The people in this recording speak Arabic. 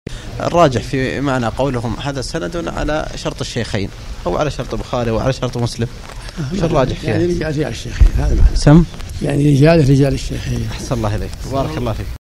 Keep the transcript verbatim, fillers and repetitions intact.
الراجح في معنى قولهم هذا سند على شرط الشيخين أو على شرط البخاري وعلى شرط مسلم، شو الراجح فيها؟ يعني رجال الشيخين، هذا معنى سم يعني رجال رجال الشيخين. أحسن الله إليك، بارك الله فيك.